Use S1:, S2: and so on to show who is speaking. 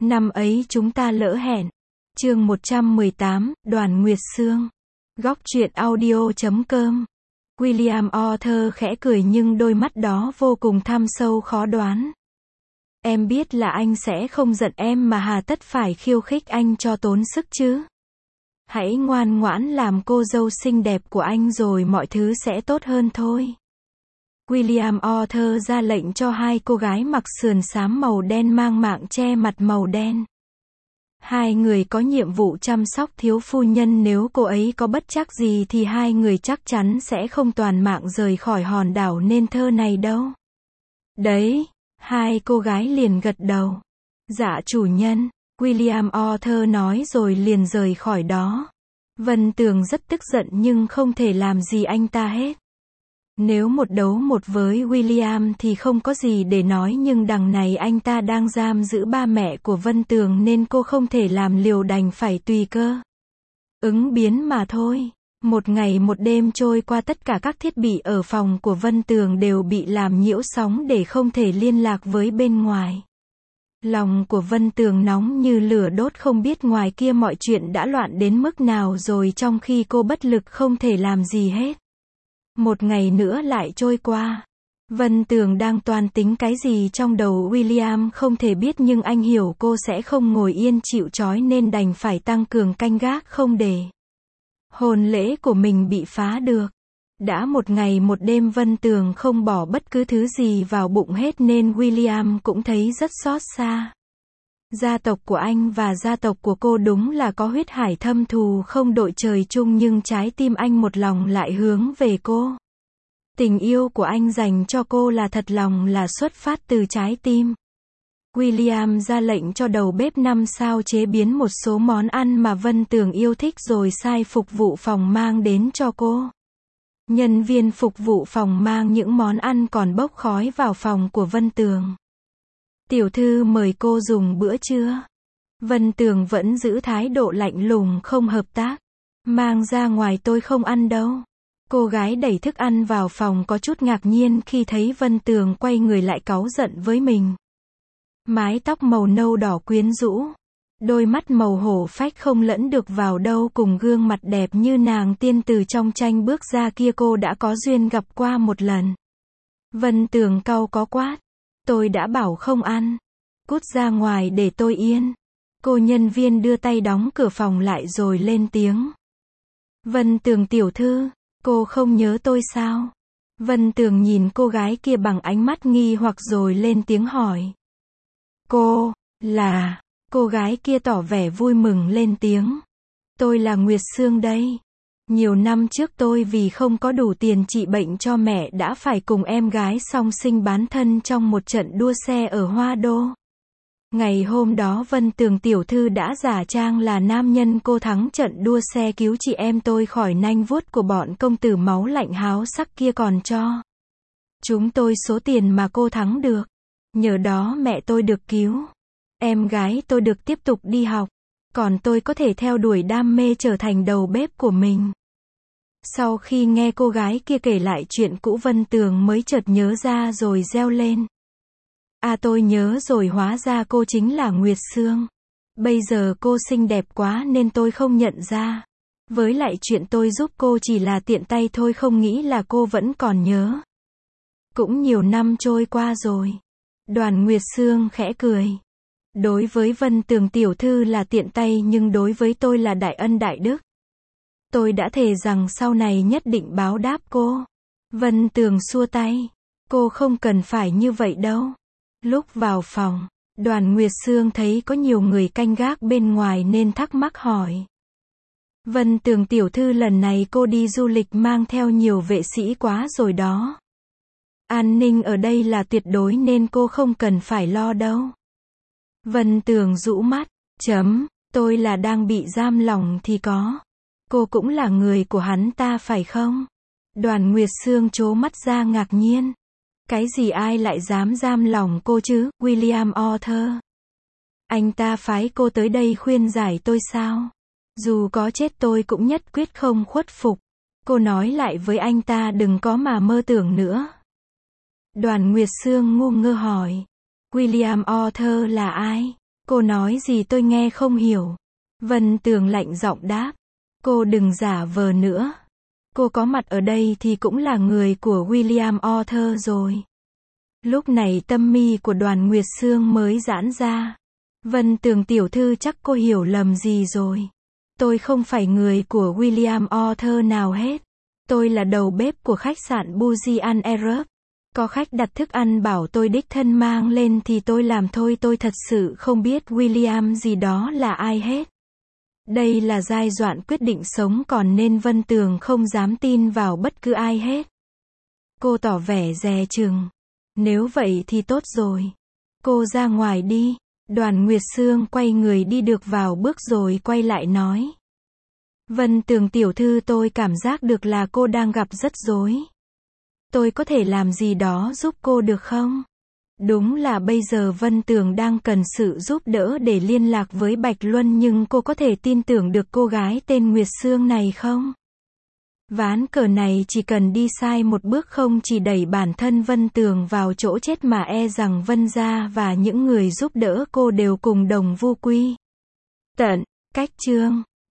S1: Năm ấy chúng ta lỡ hẹn. Chương 118, Đoàn Nguyệt Sương. Góc truyện audio.com. William Arthur khẽ cười nhưng đôi mắt đó vô cùng thâm sâu khó đoán. Em biết là anh sẽ không giận em mà hà tất phải khiêu khích anh cho tốn sức chứ. Hãy ngoan ngoãn làm cô dâu xinh đẹp của anh rồi mọi thứ sẽ tốt hơn thôi. William Arthur ra lệnh cho hai cô gái mặc sườn xám màu đen mang mạng che mặt màu đen. Hai người có nhiệm vụ chăm sóc thiếu phu nhân, nếu cô ấy có bất trắc gì thì hai người chắc chắn sẽ không toàn mạng rời khỏi hòn đảo nên thơ này đâu. Đấy, hai cô gái liền gật đầu. Dạ chủ nhân, William Arthur nói rồi liền rời khỏi đó. Vân Tường rất tức giận nhưng không thể làm gì anh ta hết. Nếu một đấu một với William thì không có gì để nói, nhưng đằng này anh ta đang giam giữ ba mẹ của Vân Tường nên cô không thể làm liều, đành phải tùy cơ ứng biến mà thôi. Một ngày một đêm trôi qua, tất cả các thiết bị ở phòng của Vân Tường đều bị làm nhiễu sóng để không thể liên lạc với bên ngoài. Lòng của Vân Tường nóng như lửa đốt, không biết ngoài kia mọi chuyện đã loạn đến mức nào rồi, trong khi cô bất lực không thể làm gì hết. Một ngày nữa lại trôi qua. Vân Tường đang toan tính cái gì trong đầu William không thể biết, nhưng anh hiểu cô sẽ không ngồi yên chịu trói nên đành phải tăng cường canh gác không để hôn lễ của mình bị phá được. Đã một ngày một đêm Vân Tường không bỏ bất cứ thứ gì vào bụng hết nên William cũng thấy rất xót xa. Gia tộc của anh và gia tộc của cô đúng là có huyết hải thâm thù không đội trời chung, nhưng trái tim anh một lòng lại hướng về cô. Tình yêu của anh dành cho cô là thật lòng, là xuất phát từ trái tim. William ra lệnh cho đầu bếp 5 sao chế biến một số món ăn mà Vân Tường yêu thích rồi sai phục vụ phòng mang đến cho cô. Nhân viên phục vụ phòng mang những món ăn còn bốc khói vào phòng của Vân Tường. Tiểu thư mời cô dùng bữa trưa. Vân Tường vẫn giữ thái độ lạnh lùng không hợp tác. Mang ra ngoài tôi không ăn đâu. Cô gái đẩy thức ăn vào phòng có chút ngạc nhiên khi thấy Vân Tường quay người lại cáu giận với mình. Mái tóc màu nâu đỏ quyến rũ. Đôi mắt màu hổ phách không lẫn được vào đâu cùng gương mặt đẹp như nàng tiên từ trong tranh bước ra kia cô đã có duyên gặp qua một lần. Vân Tường cau có quát. Tôi đã bảo không ăn. Cút ra ngoài để tôi yên. Cô nhân viên đưa tay đóng cửa phòng lại rồi lên tiếng. Vân Tường tiểu thư, cô không nhớ tôi sao? Vân Tường nhìn cô gái kia bằng ánh mắt nghi hoặc rồi lên tiếng hỏi. Cô, là... Cô gái kia tỏ vẻ vui mừng lên tiếng. Tôi là Nguyệt Sương đây. Nhiều năm trước tôi vì không có đủ tiền trị bệnh cho mẹ đã phải cùng em gái song sinh bán thân trong một trận đua xe ở Hoa Đô. Ngày hôm đó Vân Tường tiểu thư đã giả trang là nam nhân cô thắng trận đua xe cứu chị em tôi khỏi nanh vuốt của bọn công tử máu lạnh háo sắc kia, còn cho chúng tôi số tiền mà cô thắng được. Nhờ đó mẹ tôi được cứu. Em gái tôi được tiếp tục đi học. Còn tôi có thể theo đuổi đam mê trở thành đầu bếp của mình. Sau khi nghe cô gái kia kể lại chuyện cũ, Vân Tường mới chợt nhớ ra rồi reo lên. À, tôi nhớ rồi, hóa ra cô chính là Nguyệt Sương. Bây giờ cô xinh đẹp quá nên tôi không nhận ra. Với lại chuyện tôi giúp cô chỉ là tiện tay thôi, không nghĩ là cô vẫn còn nhớ. Cũng nhiều năm trôi qua rồi. Đoàn Nguyệt Sương khẽ cười. Đối với Vân Tường tiểu thư là tiện tay, nhưng đối với tôi là đại ân đại đức. Tôi đã thề rằng sau này nhất định báo đáp cô. Vân Tường xua tay. Cô không cần phải như vậy đâu. Lúc vào phòng, Đoàn Nguyệt Sương thấy có nhiều người canh gác bên ngoài nên thắc mắc hỏi. Vân Tường tiểu thư, lần này cô đi du lịch mang theo nhiều vệ sĩ quá rồi đó. An ninh ở đây là tuyệt đối nên cô không cần phải lo đâu. Vân Tường rũ mắt. Tôi là đang bị giam lỏng thì có. Cô cũng là người của hắn ta phải không? Đoàn Nguyệt Sương trố mắt ra ngạc nhiên. Cái gì, ai lại dám giam lỏng cô chứ? William Arthur. Anh ta phái cô tới đây khuyên giải tôi sao? Dù có chết tôi cũng nhất quyết không khuất phục. Cô nói lại với anh ta đừng có mà mơ tưởng nữa. Đoàn Nguyệt Sương ngu ngơ hỏi. William Arthur là ai? Cô nói gì tôi nghe không hiểu. Vân Tường lạnh giọng đáp. Cô đừng giả vờ nữa. Cô có mặt ở đây thì cũng là người của William Arthur rồi. Lúc này tâm mi của Đoàn Nguyệt Sương mới giãn ra. Vân Tường tiểu thư chắc cô hiểu lầm gì rồi. Tôi không phải người của William Arthur nào hết. Tôi là đầu bếp của khách sạn Buzian Arab. Có khách đặt thức ăn bảo tôi đích thân mang lên thì tôi làm thôi, tôi thật sự không biết William gì đó là ai hết. Đây là giai đoạn quyết định sống còn nên Vân Tường không dám tin vào bất cứ ai hết. Cô tỏ vẻ dè chừng. Nếu vậy thì tốt rồi. Cô ra ngoài đi. Đoàn Nguyệt Sương quay người đi được vào bước rồi quay lại nói. Vân Tường tiểu thư, tôi cảm giác được là cô đang gặp rất rối. Tôi có thể làm gì đó giúp cô được không? Đúng là bây giờ Vân Tường đang cần sự giúp đỡ để liên lạc với Bạch Luân, nhưng cô có thể tin tưởng được cô gái tên Nguyệt Sương này không? Ván cờ này chỉ cần đi sai một bước không chỉ đẩy bản thân Vân Tường vào chỗ chết mà e rằng Vân gia và những người giúp đỡ cô đều cùng đồng vu quy. Tận, cách chương